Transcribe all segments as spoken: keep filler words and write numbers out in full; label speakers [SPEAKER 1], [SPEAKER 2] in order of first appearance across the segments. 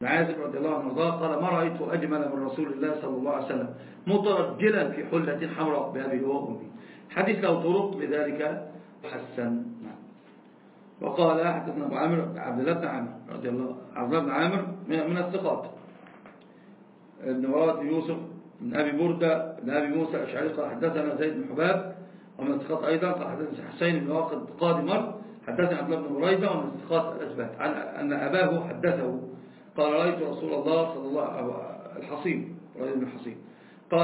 [SPEAKER 1] عازب رضي الله عنه وارضاه قال: ما رأيت أجمل من رسول الله صلى الله عليه وسلم مترجلا في حلة حمراء بأبي وأمي. حديث له طرق لذلك حسن. وقال: حدثنا أبو عامر عبد الله بن عامر رضي الله عبد الله بن عامر من الثقات، ابن مراد يوسف من أبي بردة من أبي موسى الأشعري قال: حدثنا زيد بن حباب ومن الثقات أيضا قال: حدثنا حسين بن واقد قاضي مر حدثنا عبد الله بن بريدة ومن الثقات الأثبات عن أن أباه حدثه قال: رأيت رسول الله صلى الله عليه وسلم الحصين رأيت بن الحصين قال: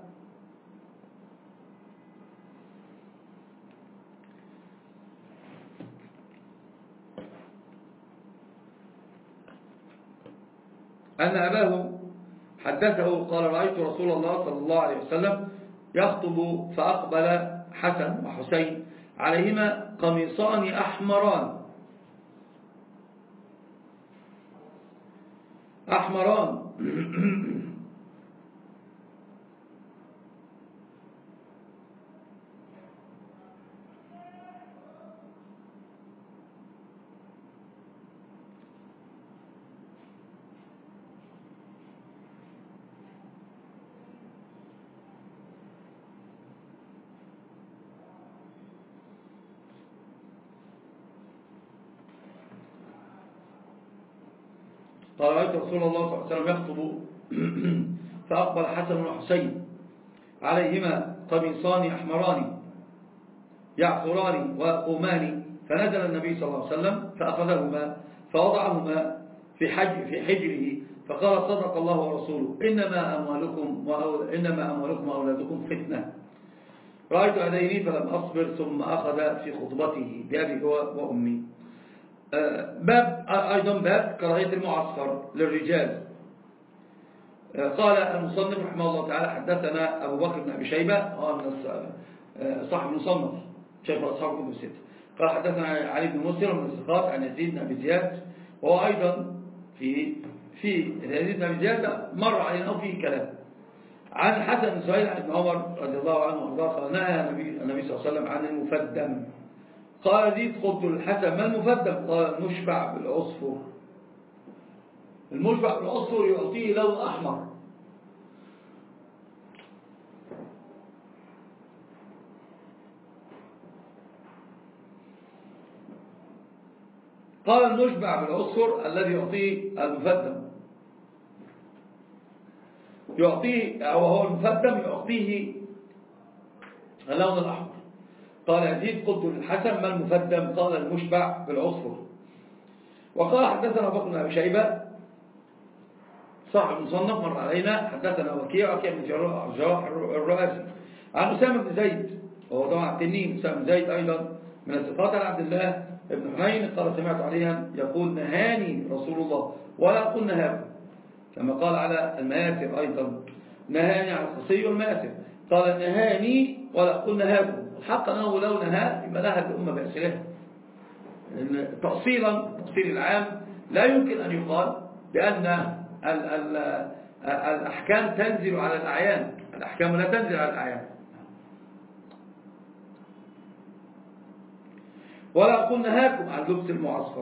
[SPEAKER 1] أن أباه حدثه قال: رأيت رسول الله صلى الله عليه وسلم يخطب فأقبل حسن وحسين عليهما قميصان أحمران أحمران قال: رأيت رسول الله صلى الله عليه وسلم يخطب فأقبل حسن وحسين عليهما قميصان أحمران يعثران ويقومان، فنزل النبي صلى الله عليه وسلم فأخذهما فوضعهما في حج في حجره فقال: صدق الله ورسوله إنما أموالكم إنما أموالكم وأولادكم فتنة. رأيت هذين فلم أصبر ثم أخذ في خطبته بأبي هو وأمي. باب أيضا باب كراهية المعصفر للرجال. قال المصنف رحمه الله تعالى: حدثنا أبو بكر بن أبي شيبة صاحب المصنف شيخ أصحاب كتب الستة. قال: حدثنا علي بن مسلم من الثقات عن يزيد بن أبي زياد، وهو أيضا في في يزيد بن أبي زياد مر علينا أو فيه كلام عن حسن بن سهيل عن ابن عمر رضي الله عنه وارضاه قال: نهى النبي صلى الله عليه وسلم عن المفدم. قال يزيد: قلت للحسن: ما المفدم؟ قال: المشبع بالعصفر. المشبع بالعصفر يعطيه لون أحمر. قال: المشبع بالعصفر الذي يعطيه المفدم يعطيه أو هو المفدم يعطيه اللون الأحمر. قال يزيد: قلت للحسن: ما المفدم؟ قال: المشبع بالعصفر. وقال: حدثنا أبو بكر بن أبي شيبة صاحب المصنف مر علينا حدثنا وكيع وكيع بن جراح الرؤاسي عن أسامة بن زيد وهو طبعا التنين. أسامة بن زيد أيضا من الثقات عن عبد الله بن حنين قال: سمعت عليا يقول: نهاني رسول الله ولا أقول نهاكم، كما قال على المآثر أيضا: نهاني عن القصي والمآثر. قال: نهاني ولا أقول نهاكم. الحق أنه لو نهى يبقى نهى الأمة بأسرها. تأصيلا تأصيل العام لا يمكن أن يقال بأن ال ال الأحكام تنزل على الأعيان. الأحكام لا تنزل على الأعيان. ولا أقول نهاكم عن لبس المعصفر.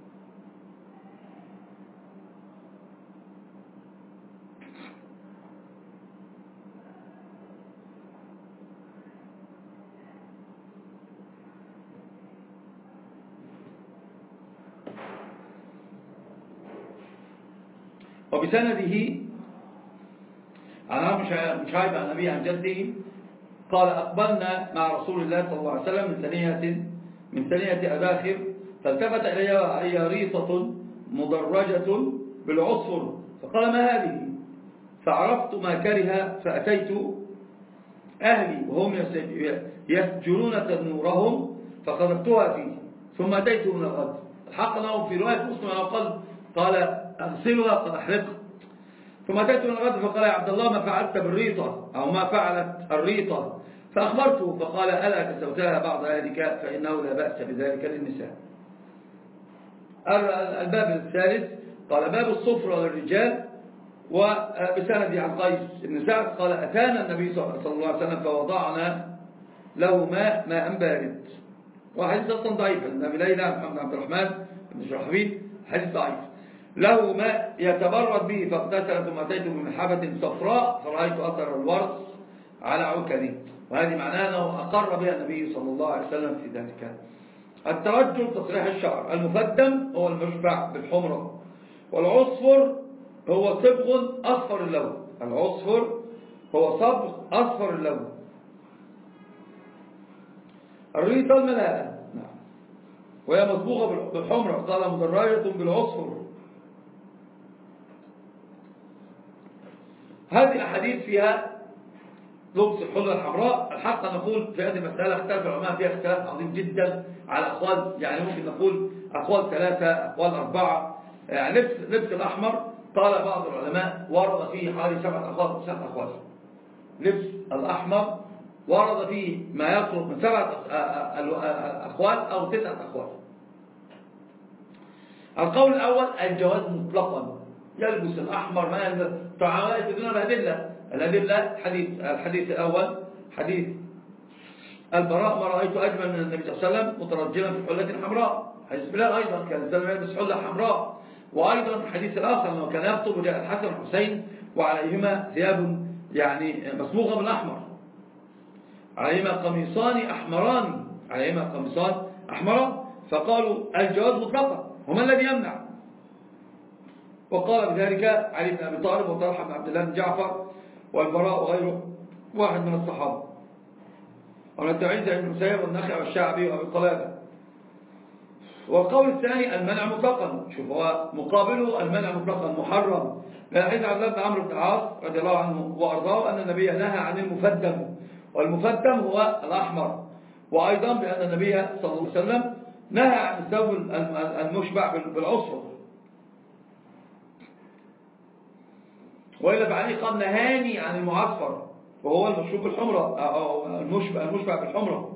[SPEAKER 1] وبسنده عن عمرو بن شعيب عن أبيه عن جده قال: أقبلنا مع رسول الله صلى الله عليه وسلم من ثنية من ثنية أباخر، فالتفت إلي وعلي ريطة مدرجة بالعصفر، فقال: ما هذه؟ فعرفت ما كره فأتيت أهلي وهم يسجلون تنورهم فقذفتها فيه، ثم أتيت من الغد. الحق له في رواية مسلم قال قال أغسلها قال أحرقها. ثم أتيت من الغد فقال: يا عبد الله ما فعلت بالريطة أو ما فعلت الريطة؟ فأخبرته فقال: ألا كسوتها بعض أهلك فإنه لا بأس بذلك للنساء. الباب الثالث قال: باب الصفرة للرجال. وبسند عن قيس بن سعد قال: أتانا النبي صلى الله عليه وسلم فوضعنا له ماء ماء بارد. وحديث أصلا ضعيف. النبي ليلى محمد عبد الرحمن بن شرحبيل حديث ضعيف. له ماء يتبرد به فاغتسل ثم أتيت بمحبة صفراء فرأيت أثر الورس على عكري. وهذه معناها أنه أقر بها النبي صلى الله عليه وسلم في ذلك. الترجل تصريح الشعر. المفدم هو المشبع بالحمرة. والعصفر هو صبغ أصفر اللون. العصفر هو صبغ أصفر اللون. الريطة الملاءة وهي مصبوغة بالحمرة، قال مدرجة بالعصفر. هذه الأحاديث فيها لبس الحلة الحمراء. الحق أن نقول في هذه المسألة اختلف العلماء فيها اختلاف عظيم جدا على أقوال، يعني ممكن نقول أقوال ثلاثة أقوال أربعة. يعني لبس, لبس الأحمر قال بعض العلماء ورد فيه حوالي سبعة أقوال ست أقوال. لبس الأحمر ورد فيه ما يقرب من سبعة أقوال أو تسعة أقوال. القول الأول الجواز مطلقا، يلبس الأحمر ما يلبس. طبعا يتدون الأدلة الأدلة حديث الحديث الأول حديث البراء ما رأيت أجمل من النبي صلى الله عليه وسلم مترجلا في حلة حمراء. حديث بلال أيضا كان يلبس حلة حمراء. وأيضا الحديث الآخر أنه كان يخطب جاء الحسن والحسين وعليهما ثياب يعني مصبوغة بالأحمر، عليهما قميصان أحمران عليهما قميصان أحمران فقالوا الجواز مطلقا، وما الذي يمنع؟ وقال بذلك علي بن أبي طالب وطلحة بن عبد الله بن جعفر والبراء وغيره واحد من الصحابة، ومن التابعين زي ابن مسيب والنخعي والشعبي وأبي قلابة. والقول الثاني المنع مطلقا. شوف هو مقابله المنع مطلقا محرم، من حديث عبد الله بن عمرو بن العاص رضي الله عنه وأرضاه أن النبي نهى عن المفدم، والمفدم هو الأحمر. وأيضا بأن النبي صلى الله عليه وسلم نهى عن الثوب المشبع بالعصفر. وإلا فعليه قال نهاني عن المعصفر وهو المشروب بالحمرة أو المشبع, المشبع بالحمرة.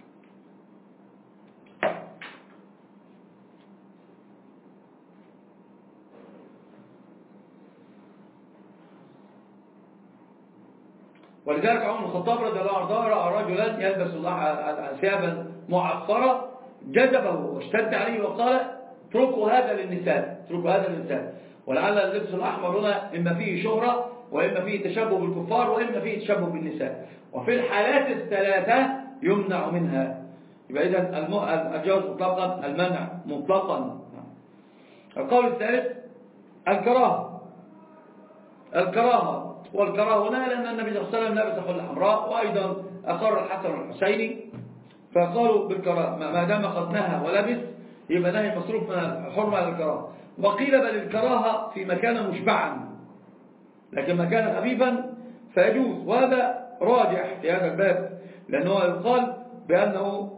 [SPEAKER 1] ولذلك عمر بن الخطاب رضي الله عنه رأى رجلا يلبس ثيابا معصفرة جذبه واشتد عليه وقال اتركوا هذا للنساء اتركوا هذا للنساء. ولعل اللبس الأحمر هنا إما فيه شهرة وإما فيه تشبه بالكفار وإما فيه تشبه بالنساء، وفي الحالات الثلاثة يمنع منها. يبقى إذن الجواز مطلقا، المنع مطلقا. القول الثالث الكراهة. الكراهة والكراهة هنا لأن النبي صلى الله عليه وسلم لبس حلة حمراء، وأيضا أقر الحسن والحسيني فقالوا بالكراهة ما دام قد نهى ولبس يبقى نهي مصروف من الحرمة للكراهة. وقيل بل الكراهة في مكان مشبعا، لكن مكان خفيفا فيجوز، وهذا راجح في هذا الباب، لأنه يقال بأنه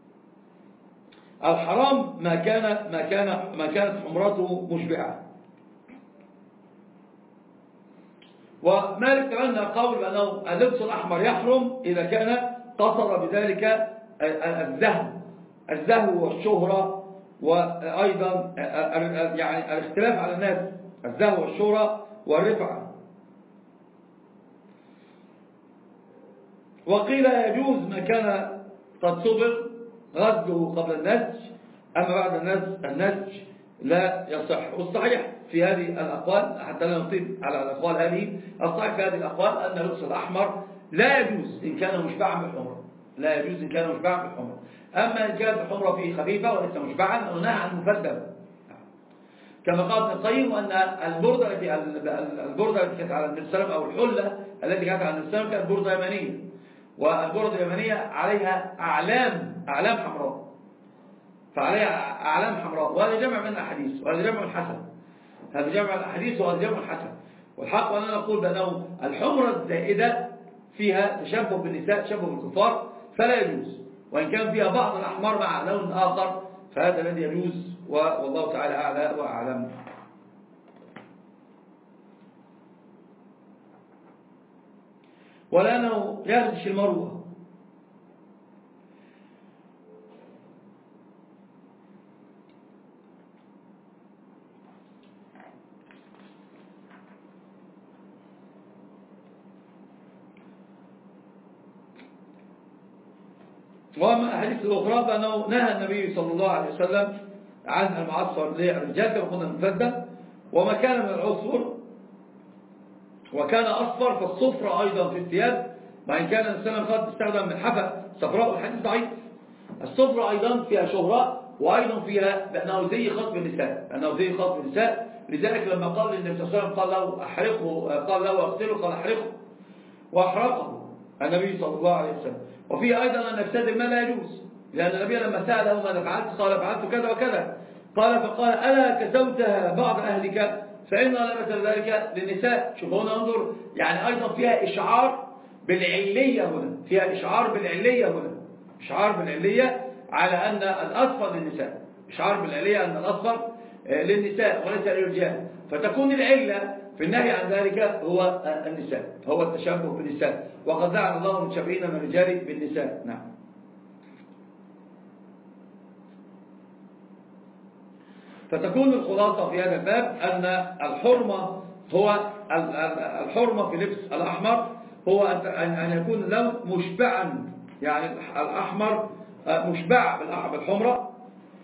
[SPEAKER 1] الحرام ما كان ما كان ما كانت حمرته مشبعة. ومالك كمان قول بأنه اللبس الأحمر يحرم إذا كان قصر بذلك الزهو الزهو والشهرة، وأيضا يعني الاختلاف على الناس، الزهو والشهرة والرفعة. وقيل يجوز ما كان قد صبغ غسله قبل النسج، أما بعد النسج النسج لا يصح. والصحيح في هذه الأقوال حتى لا نطيل على الأقوال هذه، الصحيح في هذه الأقوال أن اللبس الأحمر لا يجوز إن كان مشبعا بالحمرة، لا يجوز إن كان مشبعا بالحمرة. أما إن كانت الحمرة فيه خفيفة وليس مشبعا نهى عن مفدم، كما قال ابن القيم أن البردة التي البردة التي كانت على النبي صلى الله عليه وسلم أو الحلة التي كانت على النبي صلى الله عليه وسلم كانت بردة يمنية، والبردة اليمنية عليها أعلام أعلام حمراء، فعليها أعلام حمراء، وهذا جمع من الأحاديث وهذا جمع الحسن، هذا جمع الأحاديث وهذا جمع الحسن. والحق أننا نقول بأنه الحمرة الزائدة فيها تشبه بالنساء تشبه بالكفار فلا يجوز، وإن كان فيها بعض الأحمر مع لون آخر فهذا الذي يجوز، والله تعالى أعلى وأعلم. ولأنه يغش المروة. وأما الأحاديث الأخرى فأنه نهى النبي صلى الله عليه وسلم عن المعصفر للرجال كما قلنا المفدم، وما كان من العصفر وكان أصفر فالصفر أيضا في الثياب، وإن كان الإنسان قد استخدم من حفا صفراء الحديث ضعيف. الصفر أيضا فيها شهرة، وأيضا فيها بأنه زي خط النساء، أنه زي خط النساء. لذلك لما قال النبي صلى الله عليه وسلم قال له أحرقه، قال له أغسله، قال أحرقه، وأحرقه النبي صلى الله عليه وسلم. وفيه أيضا أن نفسد الماء لا يجوز، لأن النبي لما سأله ماذا فعلت قال فعلت كذا وكذا، قال فقال ألا كسوتها بعض أهلك فإن لا مثل ذلك للنساء. شوفوا هنا انظر، يعني أيضا فيها إشعار بالعلية هنا، فيها إشعار بالعلية هنا، إشعار بالعلية على أن الأصفر للنساء، إشعار بالعلية أن الأصفر للنساء وليس للرجال. فتكون العلة في النهي عن ذلك هو النساء، هو التشبه بالنساء، وقد لعن الله المتشبهين من الرجال بالنساء. نعم. فتكون الخلاصة في هذا الباب أن الحرمة هو الحرمة في لبس الأحمر هو أن يكون اللون مشبعا، يعني الأحمر مشبع بالحمرة،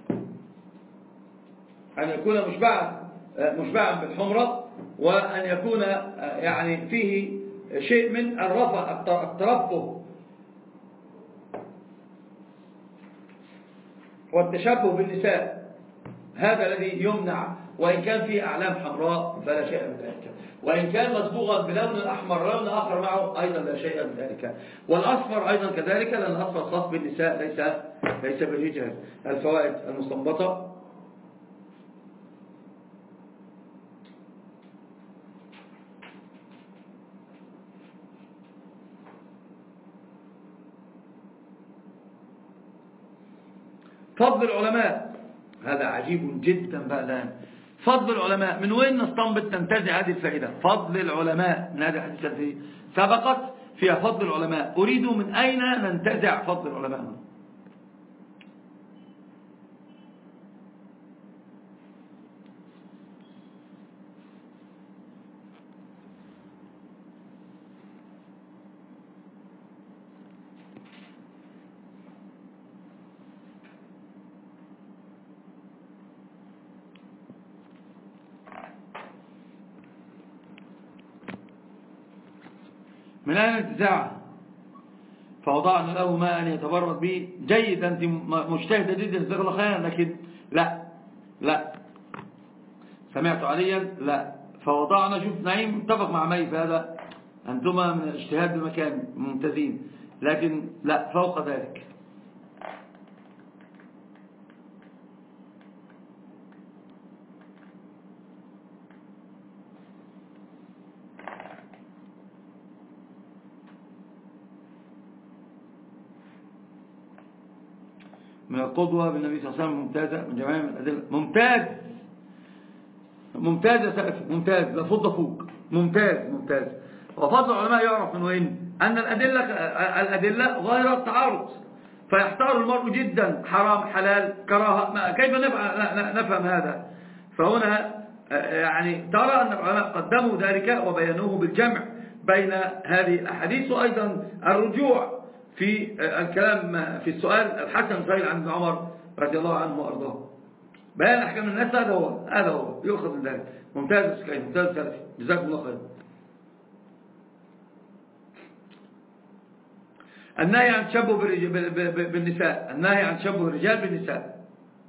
[SPEAKER 1] أن يكون مشبعا مشبعا بالحمرة، وأن يكون يعني فيه شيء من الرفع الترفه والتشبه بالنساء، هذا الذي يمنع. وإن كان فيه أعلام حمراء فلا شيء من ذلك، وإن كان مصبوغا بلون الأحمر لون آخر معه أيضا لا شيء من ذلك. والأصفر أيضا كذلك، لأن الأصفر خاص بالنساء ليس ليس بالرجال. الفوائد المستنبطة: فضل العلماء، هذا عجيب جدا بقى الآن. فضل العلماء، من وين نستنبط ننتزع هذه الفائدة؟ فضل العلماء من هذه الحديث التي سبقت فيها فضل العلماء، أريد من أين ننتزع فضل العلماء؟ من أين انتزاعه؟ فوضعنا له ماء يتبرد به. جيد، أنت مجتهدة جدا جزاك الله خيرا، لكن لا لا سمعت عليا لا. فوضعنا، شوف نعيم اتفق مع مي في هذا، أنتما من الاجتهاد بمكان ممتازين، لكن لا فوق ذلك. من القدوة بالنبي صلى الله عليه وسلم ممتازة من جميع الأدلة. ممتاز ممتاز يا سلفي، ممتاز، لا فض فوق، ممتاز ممتاز. وفضل العلماء يعرف من وين؟ أن الأدلة الأدلة ظاهرة التعارض، فيحتار المرء جدا حرام حلال كراهة، كيف نفهم هذا؟ فهنا يعني ترى أن العلماء قدموا ذلك وبينوه بالجمع بين هذه الأحاديث، وأيضا الرجوع في الكلام في السؤال الحسن سائل عن ابن عمر رضي الله عنه وارضاه. بيان احكام الناس، هذا هو هذا هو يؤخذ من ذلك. ممتاز سكين، ممتاز سلفي، جزاكم الله خير. النهي عن تشبه بالنساء، النهي عن تشبه الرجال بالنساء.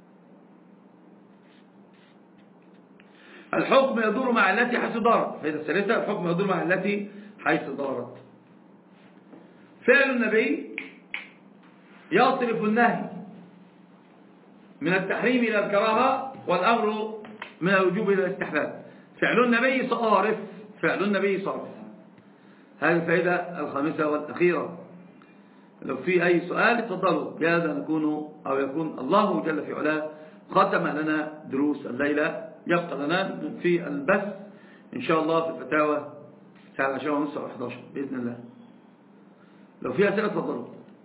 [SPEAKER 1] الحكم يدور مع التي حيث دارت. فإذا الثالثة الحكم يدور مع التي حيث دارت. فعل النبي يصرف النهي من التحريم إلى الكراهة، والأمر من الوجوب إلى الاستحباب. فعل النبي صارف، فعل النبي صارف. هذه الفائدة الخامسة والأخيرة. لو في أي سؤال تفضلوا، بهذا نكون أو يكون الله جل في علاه ختم لنا دروس الليلة. يبقى لنا في البث إن شاء الله في الفتاوى الساعة عشرة ونص أو إحدى عشر بإذن الله. لو في أسئلة تفضلوا.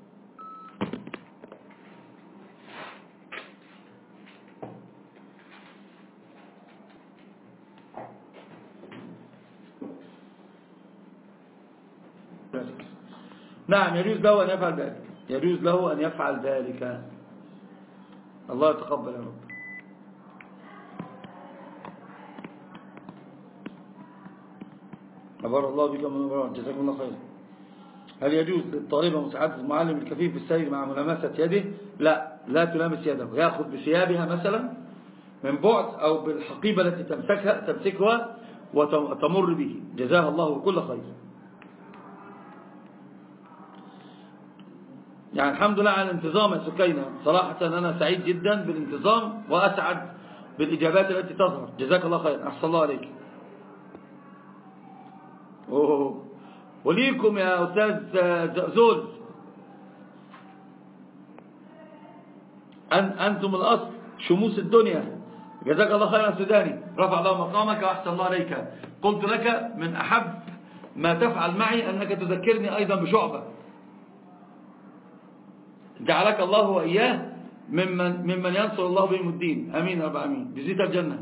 [SPEAKER 1] نعم، يجوز له أن يفعل ذلك، يجوز له أن يفعل ذلك. الله يتقبل يا رب. أبار الله بك من أبرار، جزاكم الله خير. هل يجوز للطالبة مساعدة المعلم الكفيف في السير مع ملامسة يده؟ لا، لا تلامس يده، يأخذ بثيابها مثلا من بعد أو بالحقيبة التي تمسكها تمسكها وتمر به، جزاها الله كل خير. يعني الحمد لله على الانتظام يا سكينة، صراحة أنا سعيد جدا بالانتظام وأسعد بالإجابات التي تظهر، جزاك الله خير، أحسن الله عليك. أوه. وليكم يا أستاذ زول، أن أنتم الأصل شموس الدنيا، جزاك الله خير يا سوداني، رفع الله مقامك وأحسن الله عليك. قلت لك من أحب ما تفعل معي أنك تذكرني أيضا بشعبة، جعلك الله وإياه ممن, ممن ينصر الله بهم الدين، أمين رب أمين، جزيت الجنة.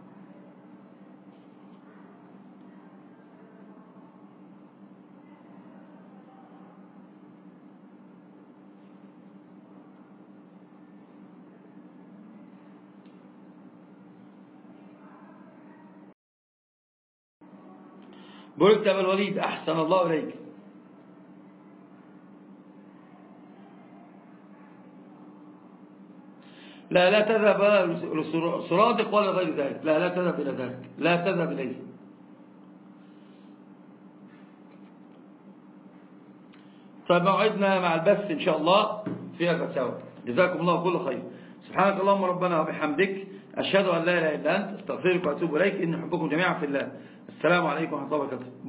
[SPEAKER 1] بارك يا أبا الوليد، أحسن الله إليك. لا لا تذهب لصرادق ولا غير ذلك، لا لا تذهب إلى ذلك، لا تذهب إليه. طيب موعدنا مع البث إن شاء الله في الفتاوى، جزاكم الله كل خير. سبحانك اللهم ربنا وبحمدك، أشهد أن لا إله إلا أنت، استغفرك وأتوب إليك، إني أحبكم جميعا في الله. السلام عليكم ورحمة الله وبركاته.